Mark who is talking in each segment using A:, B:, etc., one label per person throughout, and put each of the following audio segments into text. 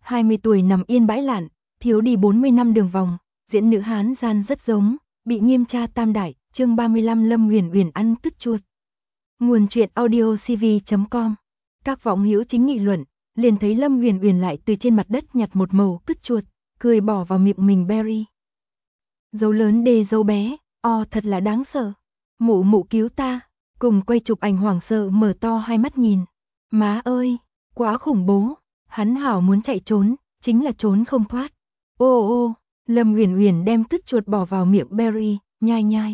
A: 20 tuổi nằm yên bãi lạn, thiếu đi 40 năm đường vòng, diễn nữ Hán gian rất giống, bị nghiêm tra tam đại, chương 35 Lâm Uyển Uyển ăn cứt chuột. Nguồn truyện audio cv.com. Các võng hữu chính nghị luận, liền thấy Lâm Uyển Uyển lại từ trên mặt đất nhặt một mẩu cứt chuột, cười bỏ vào miệng mình berry. Dấu lớn đề dấu bé, thật là đáng sợ. Mụ mụ cứu ta, cùng quay chụp ảnh hoảng sợ mở to hai mắt nhìn. Má ơi, quá khủng bố, hắn hảo muốn chạy trốn, chính là trốn không thoát. Ô, Lâm Uyển Uyển đem cứt chuột bỏ vào miệng berry, nhai nhai.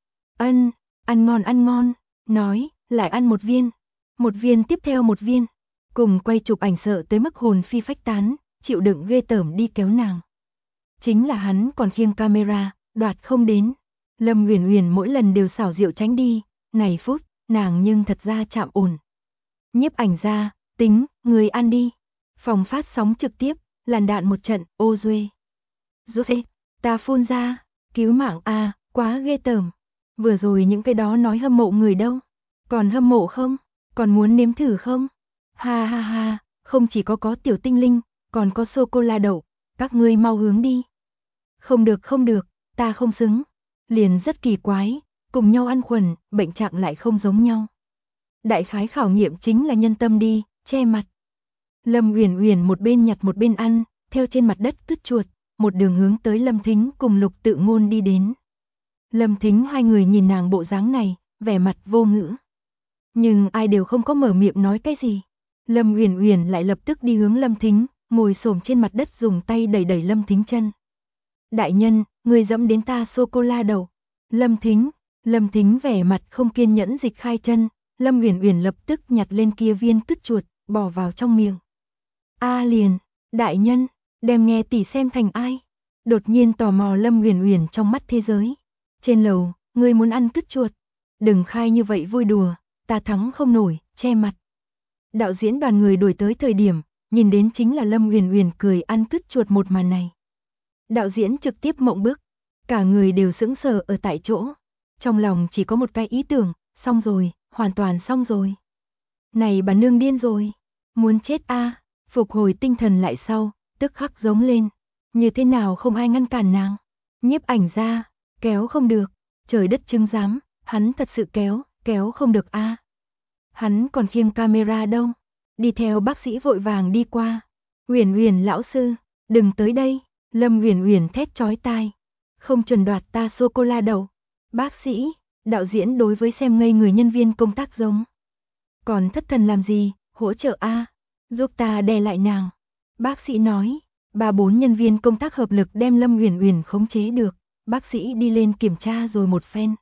A: Ăn ngon, nói, lại ăn một viên tiếp theo một viên. Cùng quay chụp ảnh sợ tới mức hồn phi phách tán, chịu đựng ghê tởm đi kéo nàng. Chính là hắn còn khiêng camera, đoạt không đến. Lâm Uyển Uyển mỗi lần đều xảo diệu tránh đi, này phút, nàng nhưng thật ra chạm ổn. Nhiếp ảnh ra, tính, người ăn đi. Phòng phát sóng trực tiếp, làn đạn một trận, ô duê. Rốt ta phun ra, cứu mạng a, quá ghê tởm. Vừa rồi những cái đó nói hâm mộ người đâu? Còn hâm mộ không? Còn muốn nếm thử không? Ha, không chỉ có tiểu tinh linh, còn có sô-cô-la đậu, các ngươi mau hướng đi. Không được, ta không xứng. Liền rất kỳ quái, cùng nhau ăn khuẩn, bệnh trạng lại không giống nhau. Đại khái khảo nghiệm chính là nhân tâm đi, che mặt. Lâm Uyển Uyển một bên nhặt một bên ăn, theo trên mặt đất cứt chuột, một đường hướng tới Lâm Thính cùng Lục Tự Ngôn đi đến. Lâm Thính hai người nhìn nàng bộ dáng này, vẻ mặt vô ngữ. Nhưng ai đều không có mở miệng nói cái gì. Lâm Uyển Uyển lại lập tức đi hướng Lâm Thính, ngồi xổm trên mặt đất dùng tay đẩy Lâm Thính chân. Đại nhân, người dẫm đến ta sô-cô-la đầu. Lâm Thính vẻ mặt không kiên nhẫn dịch khai chân, Lâm Uyển Uyển lập tức nhặt lên kia viên cứt chuột, bỏ vào trong miệng. Liền, đại nhân, đem nghe tỷ xem thành ai? Đột nhiên tò mò Lâm Uyển Uyển trong mắt thế giới. Trên lầu, ngươi muốn ăn cứt chuột? Đừng khai như vậy vui đùa, ta thắng không nổi, che mặt. Đạo diễn đoàn người đuổi tới thời điểm, nhìn đến chính là Lâm Uyển Uyển cười ăn cứt chuột một màn này. Đạo diễn trực tiếp mộng bức, cả người đều sững sờ ở tại chỗ. Trong lòng chỉ có một cái ý tưởng, xong rồi, hoàn toàn xong rồi. Này bà nương điên rồi, muốn chết a. Phục hồi tinh thần lại sau, tức khắc giống lên. Như thế nào không ai ngăn cản nàng? Nhiếp ảnh ra, kéo không được, trời đất chứng giám, hắn thật sự kéo không được a. Hắn còn khiêng camera đâu? Đi theo bác sĩ vội vàng đi qua. Uyển Uyển lão sư, đừng tới đây. Lâm Uyển Uyển thét chói tai. Không chuẩn đoạt ta sô-cô-la đậu. Bác sĩ, đạo diễn đối với xem ngây người nhân viên công tác giống. Còn thất thần làm gì, hỗ trợ a, giúp ta đè lại nàng. Bác sĩ nói, 3-4 nhân viên công tác hợp lực đem Lâm Uyển Uyển khống chế được. Bác sĩ đi lên kiểm tra rồi một phen.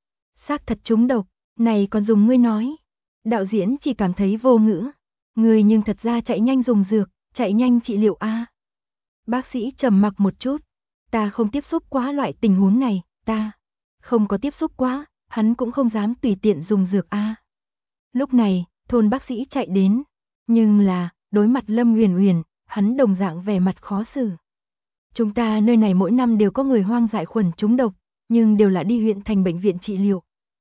A: Xác thật trúng độc, này còn dùng ngươi nói. Đạo diễn chỉ cảm thấy vô ngữ. Người nhưng thật ra chạy nhanh dùng dược, chạy nhanh trị liệu a. Bác sĩ trầm mặc một chút. Ta không tiếp xúc quá loại tình huống này, ta không có tiếp xúc quá, hắn cũng không dám tùy tiện dùng dược a. Lúc này, thôn bác sĩ chạy đến, nhưng là, đối mặt Lâm Uyển Uyển, hắn đồng dạng vẻ mặt khó xử. Chúng ta nơi này mỗi năm đều có người hoang dại khuẩn trúng độc, nhưng đều là đi huyện thành bệnh viện trị liệu.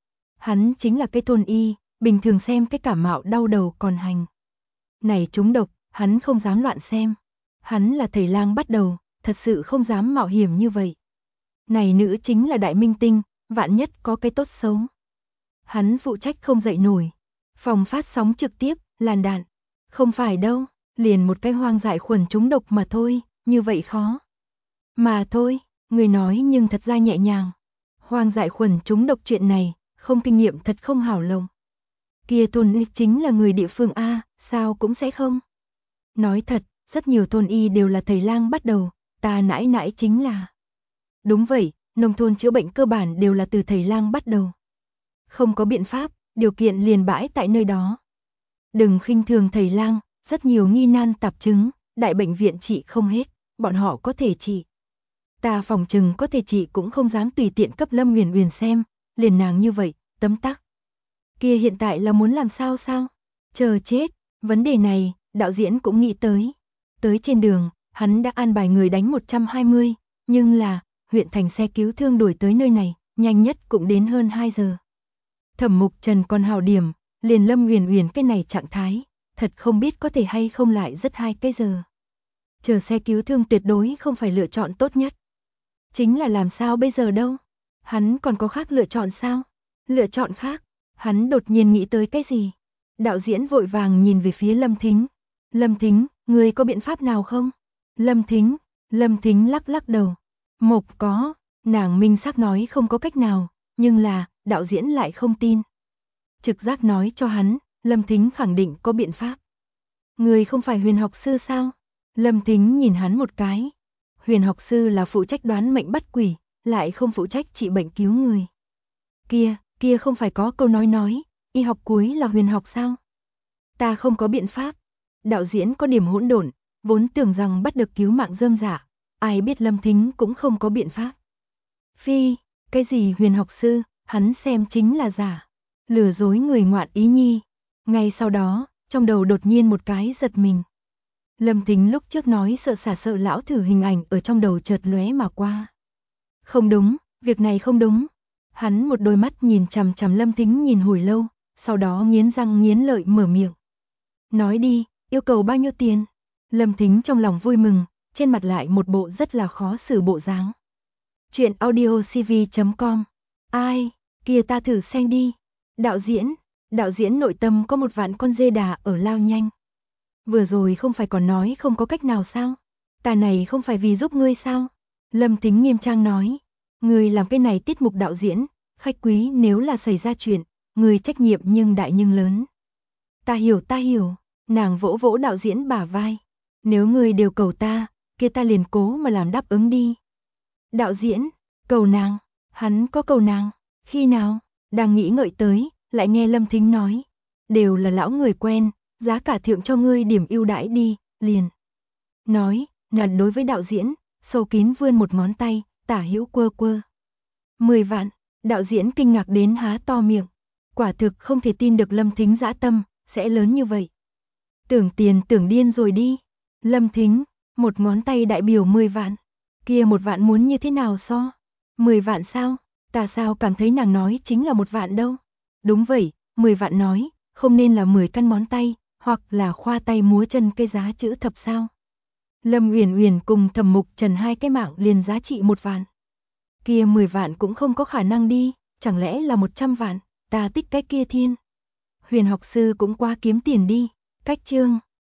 A: Hắn chính là cái thôn y, bình thường xem cái cảm mạo đau đầu còn hành. Này trúng độc, hắn không dám loạn xem. Hắn là thầy lang bắt đầu, thật sự không dám mạo hiểm như vậy. Này nữ chính là đại minh tinh, vạn nhất có cái tốt xấu. Hắn phụ trách không dậy nổi. Phòng phát sóng trực tiếp, làn đạn. Không phải đâu, liền một cái hoang dại khuẩn trúng độc mà thôi, như vậy khó. Mà thôi, người nói nhưng thật ra nhẹ nhàng. Hoang dại khuẩn trúng độc chuyện này, không kinh nghiệm thật không hảo lông. Kia thôn y chính là người địa phương a, sao cũng sẽ không. Nói thật, rất nhiều thôn y đều là thầy lang bắt đầu, ta nãi chính là. Đúng vậy, nông thôn chữa bệnh cơ bản đều là từ thầy lang bắt đầu. Không có biện pháp, điều kiện liền bãi tại nơi đó. Đừng khinh thường thầy lang, rất nhiều nghi nan tạp chứng, đại bệnh viện trị không hết, bọn họ có thể trị. Ta phòng chừng có thể trị cũng không dám tùy tiện cấp Lâm Uyển Uyển xem, liền nàng như vậy, tấm tắc. Kia hiện tại là muốn làm sao? Chờ chết, vấn đề này, đạo diễn cũng nghĩ tới. Tới trên đường, hắn đã an bài người đánh 120, nhưng là, huyện thành xe cứu thương đuổi tới nơi này, nhanh nhất cũng đến hơn 2 giờ. Thẩm Mục Trần còn hào điểm, liền Lâm Uyển Uyển cái này trạng thái, thật không biết có thể hay không lại rất 2 cái giờ. Chờ xe cứu thương tuyệt đối không phải lựa chọn tốt nhất. Chính là làm sao bây giờ đâu? Hắn còn có khác lựa chọn sao? Lựa chọn khác? Hắn đột nhiên nghĩ tới cái gì? Đạo diễn vội vàng nhìn về phía Lâm Thính. Lâm Thính, ngươi có biện pháp nào không? Lâm Thính lắc lắc đầu. Mộc có, nàng minh xác nói không có cách nào, nhưng là, đạo diễn lại không tin. Trực giác nói cho hắn, Lâm Thính khẳng định có biện pháp. Ngươi không phải huyền học sư sao? Lâm Thính nhìn hắn một cái. Huyền học sư là phụ trách đoán mệnh bắt quỷ, lại không phụ trách trị bệnh cứu người. Kia không phải có câu nói, y học cuối là huyền học sao? Ta không có biện pháp. Đạo diễn có điểm hỗn độn, vốn tưởng rằng bắt được cứu mạng rơm rạ, ai biết Lâm Thính cũng không có biện pháp. Phi, cái gì huyền học sư, hắn xem chính là giả, lừa dối người ngoạn ý nhi. Ngay sau đó, trong đầu đột nhiên một cái giật mình. Lâm Thính lúc trước nói sợ lão thử hình ảnh ở trong đầu chợt lóe mà qua. Không đúng, việc này không đúng. Hắn một đôi mắt nhìn chằm chằm Lâm Thính nhìn hồi lâu, sau đó nghiến răng nghiến lợi mở miệng. Nói đi, yêu cầu bao nhiêu tiền? Lâm Thính trong lòng vui mừng, trên mặt lại một bộ rất là khó xử bộ dáng. Chuyện audiocv.com. Ai, kia ta thử xem đi. Đạo diễn nội tâm có một vạn con dê đà ở lao nhanh. Vừa rồi không phải còn nói không có cách nào sao? Ta này không phải vì giúp ngươi sao? Lâm Thính nghiêm trang nói. Ngươi làm cái này tiết mục đạo diễn, khách quý nếu là xảy ra chuyện, ngươi trách nhiệm nhưng đại nhưng lớn. Ta hiểu, nàng vỗ vỗ đạo diễn bả vai. Nếu ngươi đều cầu ta, kia ta liền cố mà làm đáp ứng đi. Đạo diễn, cầu nàng, hắn có cầu nàng, khi nào? Đang nghĩ ngợi tới, lại nghe Lâm Thính nói. Đều là lão người quen, giá cả thượng cho ngươi điểm ưu đãi đi, liền. Nói, nàng đối với đạo diễn, sâu kín vươn một ngón tay, tả hữu quơ. 10 vạn, đạo diễn kinh ngạc đến há to miệng. Quả thực không thể tin được Lâm Thính dã tâm, sẽ lớn như vậy. Tưởng tiền tưởng điên rồi đi. Lâm Thính, một ngón tay đại biểu 10 vạn. Kia một vạn muốn như thế nào so? 10 vạn sao? Ta sao cảm thấy nàng nói chính là một vạn đâu? Đúng vậy, 10 vạn nói, không nên là 10 căn món tay, hoặc là khoa tay múa chân cái giá chữ thập sao? Lâm Uyển Uyển cùng Thẩm Mục Trần hai cái mạng liền giá trị 1 vạn. Kia 10 vạn cũng không có khả năng đi, chẳng lẽ là 100 vạn, ta tích cái kia thiên. Huyền học sư cũng qua kiếm tiền đi, cách chương.